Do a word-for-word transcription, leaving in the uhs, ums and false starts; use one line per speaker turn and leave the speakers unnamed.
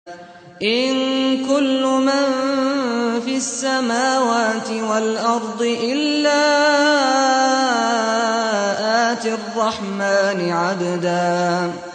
إِن كُلُّ مَن فِي السَّمَاوَاتِ وَالْأَرْضِ إِلَّا آتِي الرَّحْمَٰنِ عَبْدًا